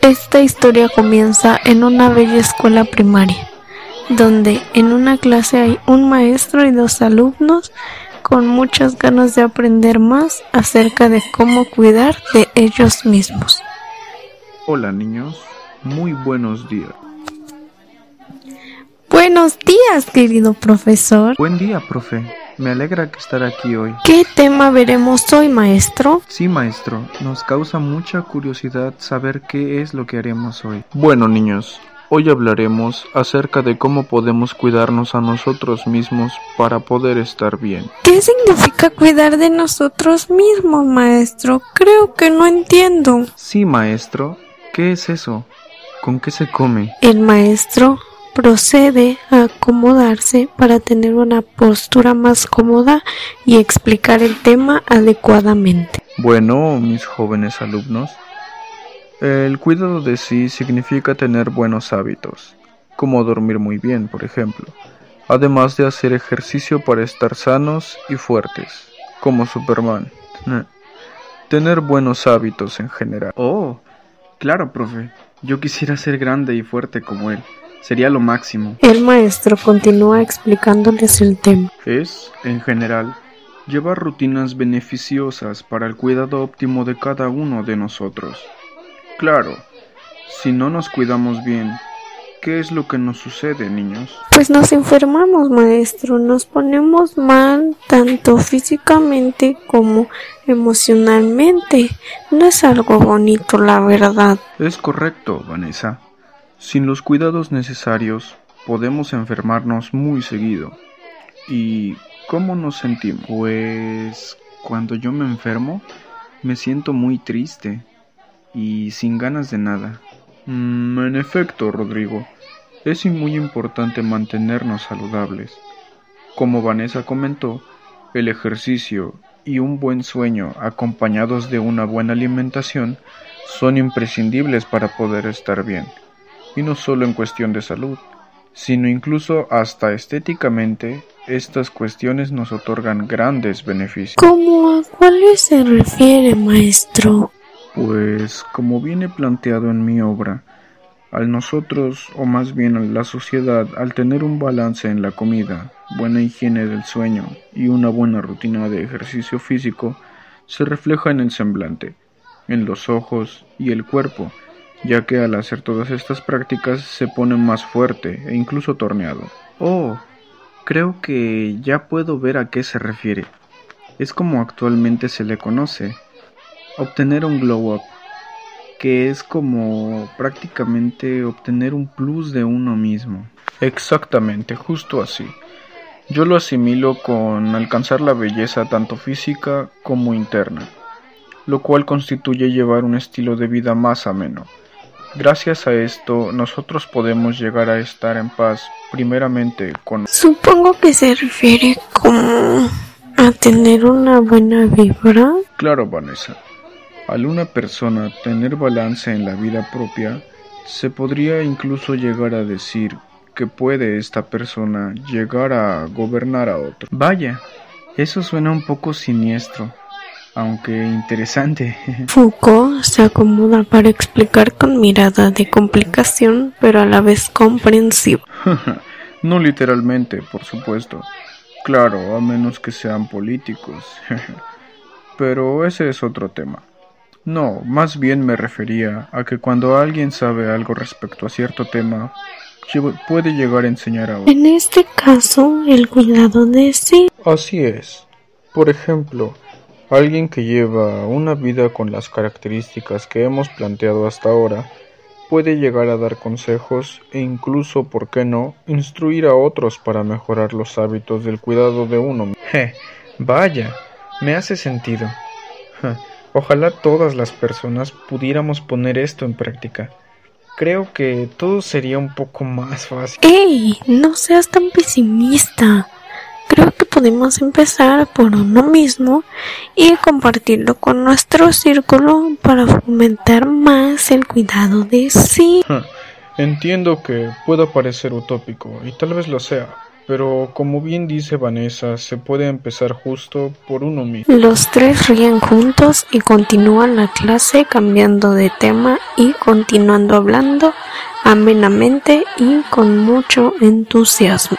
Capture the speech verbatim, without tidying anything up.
Esta historia comienza en una bella escuela primaria, donde en una clase hay un maestro y dos alumnos con muchas ganas de aprender más acerca de cómo cuidar de ellos mismos. Hola niños, muy buenos días. Buenos días, querido profesor. Buen día, profe. Me alegra que estar aquí hoy. ¿Qué tema veremos hoy, maestro? Sí, maestro. Nos causa mucha curiosidad saber qué es lo que haremos hoy. Bueno, niños, hoy hablaremos acerca de cómo podemos cuidarnos a nosotros mismos para poder estar bien. ¿Qué significa cuidar de nosotros mismos, maestro? Creo que no entiendo. Sí, maestro. ¿Qué es eso? ¿Con qué se come? El maestro procede a acomodarse para tener una postura más cómoda y explicar el tema adecuadamente. Bueno, mis jóvenes alumnos, el cuidado de sí significa tener buenos hábitos, como dormir muy bien, por ejemplo, además de hacer ejercicio para estar sanos y fuertes, como Superman. Tener buenos hábitos en general. Oh, claro, profe. Yo quisiera ser grande y fuerte como él. Sería lo máximo. El maestro continúa explicándoles el tema. Es, en general, llevar rutinas beneficiosas para el cuidado óptimo de cada uno de nosotros. Claro, si no nos cuidamos bien, ¿qué es lo que nos sucede, niños? Pues nos enfermamos, maestro. Nos ponemos mal, tanto físicamente como emocionalmente. No es algo bonito, la verdad. Es correcto, Vanessa. Sin los cuidados necesarios, podemos enfermarnos muy seguido. ¿Y cómo nos sentimos? Pues cuando yo me enfermo, me siento muy triste y sin ganas de nada. Mm, en efecto, Rodrigo, es muy importante mantenernos saludables. Como Vanessa comentó, el ejercicio y un buen sueño acompañados de una buena alimentación son imprescindibles para poder estar bien. Y no solo en cuestión de salud, sino incluso hasta estéticamente, estas cuestiones nos otorgan grandes beneficios. ¿Cómo a cuáles se refiere, maestro? Pues, como viene planteado en mi obra, al nosotros, o más bien a la sociedad, al tener un balance en la comida, buena higiene del sueño y una buena rutina de ejercicio físico, se refleja en el semblante, en los ojos y el cuerpo, ya que al hacer todas estas prácticas se pone más fuerte e incluso torneado. Oh, creo que ya puedo ver a qué se refiere. Es como actualmente se le conoce, obtener un glow up, que es como prácticamente obtener un plus de uno mismo. Exactamente, justo así. Yo lo asimilo con alcanzar la belleza tanto física como interna, lo cual constituye llevar un estilo de vida más ameno. Gracias a esto, nosotros podemos llegar a estar en paz, primeramente con... Supongo que se refiere como a tener una buena vibra. Claro, Vanessa. Al una persona tener balance en la vida propia, se podría incluso llegar a decir que puede esta persona llegar a gobernar a otro. Vaya, eso suena un poco siniestro, aunque interesante. Foucault se acomoda para explicar con mirada de complicación, pero a la vez comprensiva. No literalmente, por supuesto. Claro, a menos que sean políticos. Pero ese es otro tema. No, más bien me refería a que cuando alguien sabe algo respecto a cierto tema, puede llegar a enseñar a otro. En este caso, el cuidado de sí. Así es. Por ejemplo, alguien que lleva una vida con las características que hemos planteado hasta ahora puede llegar a dar consejos e incluso, ¿por qué no?, instruir a otros para mejorar los hábitos del cuidado de uno. Je, vaya, me hace sentido. Je, ojalá todas las personas pudiéramos poner esto en práctica. Creo que todo sería un poco más fácil. ¡Ey! No seas tan pesimista. Creo que podemos empezar por uno mismo y compartirlo con nuestro círculo para fomentar más el cuidado de sí. Entiendo que pueda parecer utópico y tal vez lo sea, pero como bien dice Vanessa, se puede empezar justo por uno mismo. Los tres ríen juntos y continúan la clase cambiando de tema y continuando hablando amenamente y con mucho entusiasmo.